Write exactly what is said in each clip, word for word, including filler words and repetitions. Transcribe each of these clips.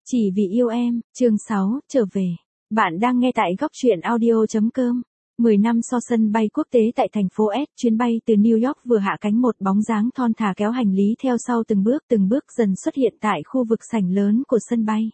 Chỉ vì yêu em, chương sáu, trở về. Bạn đang nghe tại góc truyện audio chấm com. mười năm sau sân bay quốc tế tại thành phố S, chuyến bay từ New York vừa hạ cánh, một bóng dáng thon thả kéo hành lý theo sau từng bước từng bước dần xuất hiện tại khu vực sảnh lớn của sân bay.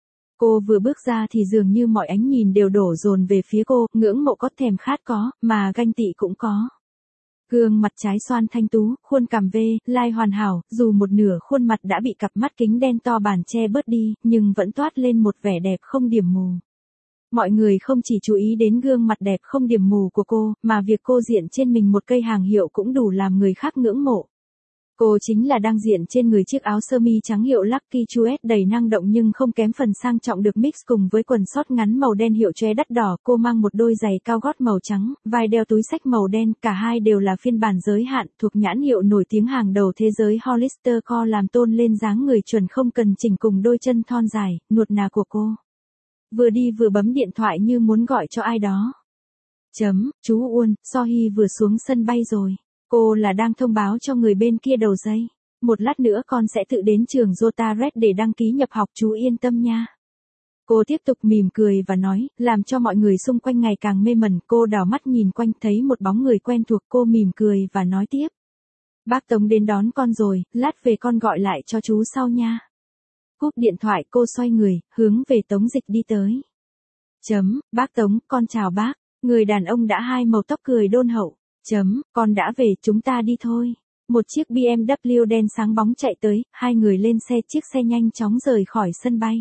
Cô vừa bước ra thì dường như mọi ánh nhìn đều đổ dồn về phía cô, ngưỡng mộ có, thèm khát có, mà ganh tị cũng có. Gương mặt trái xoan thanh tú, khuôn cằm V, lai hoàn hảo, dù một nửa khuôn mặt đã bị cặp mắt kính đen to bản che bớt đi, nhưng vẫn toát lên một vẻ đẹp không điểm mù. Mọi người không chỉ chú ý đến gương mặt đẹp không điểm mù của cô, mà việc cô diện trên mình một cây hàng hiệu cũng đủ làm người khác ngưỡng mộ. Cô chính là đang diện trên người chiếc áo sơ mi trắng hiệu Lucky Chuet đầy năng động nhưng không kém phần sang trọng, được mix cùng với quần short ngắn màu đen hiệu chóe đắt đỏ. Cô mang một đôi giày cao gót màu trắng, vai đeo túi xách màu đen, cả hai đều là phiên bản giới hạn, thuộc nhãn hiệu nổi tiếng hàng đầu thế giới Hollister Co, làm tôn lên dáng người chuẩn không cần chỉnh cùng đôi chân thon dài, nuột nà của cô. Vừa đi vừa bấm điện thoại như muốn gọi cho ai đó. Chấm, chú Uôn, Sohee vừa xuống sân bay rồi. Cô là đang thông báo cho người bên kia đầu dây. Một lát nữa con sẽ tự đến trường Jota Red để đăng ký nhập học, chú yên tâm nha. Cô tiếp tục mỉm cười và nói, làm cho mọi người xung quanh ngày càng mê mẩn. Cô đảo mắt nhìn quanh thấy một bóng người quen thuộc, cô mỉm cười và nói tiếp. Bác Tống đến đón con rồi, lát về con gọi lại cho chú sau nha. Cúp điện thoại cô xoay người, hướng về Tống Dịch đi tới. Chấm, bác Tống, con chào bác. Người đàn ông đã hai màu tóc cười đôn hậu. Chấm, con đã về, chúng ta đi thôi. Một chiếc bê em vê đen sáng bóng chạy tới, hai người lên xe, chiếc xe nhanh chóng rời khỏi sân bay.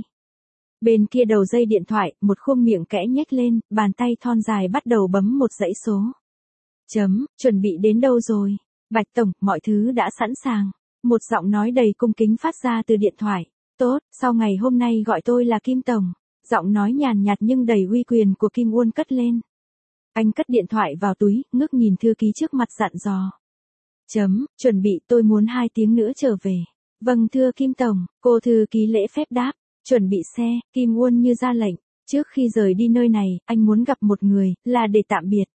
Bên kia đầu dây điện thoại, một khuôn miệng kẽ nhếch lên, bàn tay thon dài bắt đầu bấm một dãy số. Chấm, chuẩn bị đến đâu rồi? Bạch Tổng, mọi thứ đã sẵn sàng. Một giọng nói đầy cung kính phát ra từ điện thoại. Tốt, sau ngày hôm nay gọi tôi là Kim Tổng. Giọng nói nhàn nhạt nhưng đầy uy quyền của Kim Uôn cất lên. Anh cất điện thoại vào túi, ngước nhìn thư ký trước mặt dặn dò. Chấm, chuẩn bị, tôi muốn hai tiếng nữa trở về. Vâng thưa Kim Tổng, cô thư ký lễ phép đáp. Chuẩn bị xe, Kim Uôn như ra lệnh. Trước khi rời đi nơi này, anh muốn gặp một người, là để tạm biệt.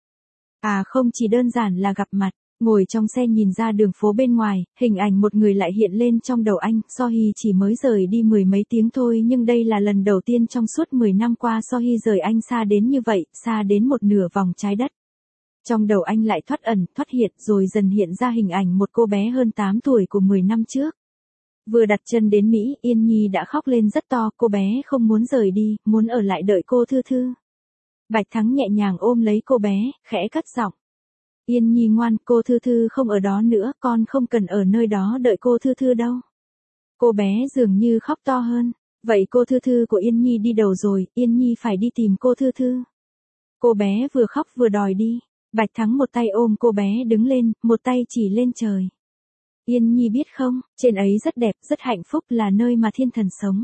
À không chỉ đơn giản là gặp mặt. Ngồi trong xe nhìn ra đường phố bên ngoài, hình ảnh một người lại hiện lên trong đầu anh. Sohee chỉ mới rời đi mười mấy tiếng thôi, nhưng đây là lần đầu tiên trong suốt mười năm qua Sohee rời anh xa đến như vậy, xa đến một nửa vòng trái đất. Trong đầu anh lại thoát ẩn, thoát hiện, rồi dần hiện ra hình ảnh một cô bé hơn tám tuổi của mười năm trước. Vừa đặt chân đến Mỹ, Yên Nhi đã khóc lên rất to, cô bé không muốn rời đi, muốn ở lại đợi cô Thư Thư. Bạch Thắng nhẹ nhàng ôm lấy cô bé, khẽ cất giọng. Yên Nhi ngoan, cô Thư Thư không ở đó nữa, con không cần ở nơi đó đợi cô Thư Thư đâu. Cô bé dường như khóc to hơn. Vậy cô Thư Thư của Yên Nhi đi đâu rồi, Yên Nhi phải đi tìm cô Thư Thư. Cô bé vừa khóc vừa đòi đi. Bạch Thắng một tay ôm cô bé đứng lên, một tay chỉ lên trời. Yên Nhi biết không, trên ấy rất đẹp, rất hạnh phúc, là nơi mà thiên thần sống.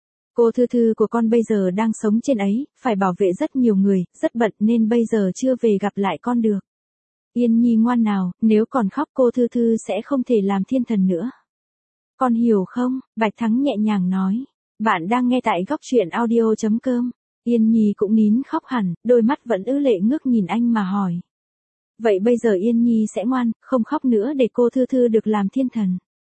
Cô Thư Thư của con bây giờ đang sống trên ấy, phải bảo vệ rất nhiều người, rất bận nên bây giờ chưa về gặp lại con được. Yên Nhi ngoan nào, nếu còn khóc cô Thư Thư sẽ không thể làm thiên thần nữa. Con hiểu không? Bạch Thắng nhẹ nhàng nói. Bạn đang nghe tại góc truyện audio chấm com. Yên Nhi cũng nín khóc hẳn, đôi mắt vẫn ứ lệ ngước nhìn anh mà hỏi. Vậy bây giờ Yên Nhi sẽ ngoan, không khóc nữa để cô Thư Thư được làm thiên thần.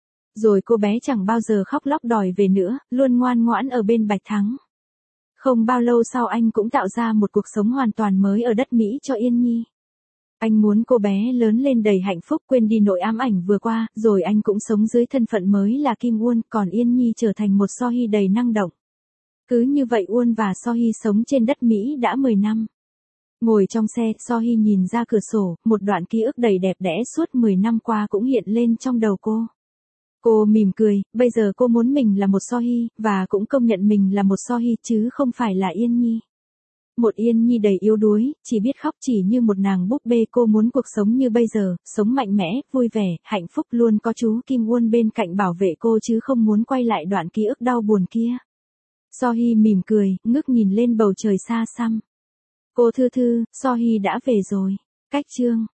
Rồi cô bé chẳng bao giờ khóc lóc đòi về nữa, luôn ngoan ngoãn ở bên Bạch Thắng. Không bao lâu sau anh cũng tạo ra một cuộc sống hoàn toàn mới ở đất Mỹ cho Yên Nhi. Anh muốn cô bé lớn lên đầy hạnh phúc, quên đi nỗi ám ảnh vừa qua, rồi anh cũng sống dưới thân phận mới là Kim Uôn, còn Yên Nhi trở thành một Sohee đầy năng động. Cứ như vậy Uôn và Sohee sống trên đất Mỹ đã mười năm. Ngồi trong xe, Sohee nhìn ra cửa sổ, một đoạn ký ức đầy đẹp đẽ suốt mười năm qua cũng hiện lên trong đầu cô. Cô mỉm cười, bây giờ cô muốn mình là một Sohee, và cũng công nhận mình là một Sohee chứ không phải là Yên Nhi. Một Yên Nhi đầy yếu đuối, chỉ biết khóc chỉ như một nàng búp bê. Cô muốn cuộc sống như bây giờ, sống mạnh mẽ, vui vẻ, hạnh phúc, luôn có chú Kim Uôn bên cạnh bảo vệ cô chứ không muốn quay lại đoạn ký ức đau buồn kia. Sohee mỉm cười, ngước nhìn lên bầu trời xa xăm. Cô Thư Thư, Sohee đã về rồi. Cách chương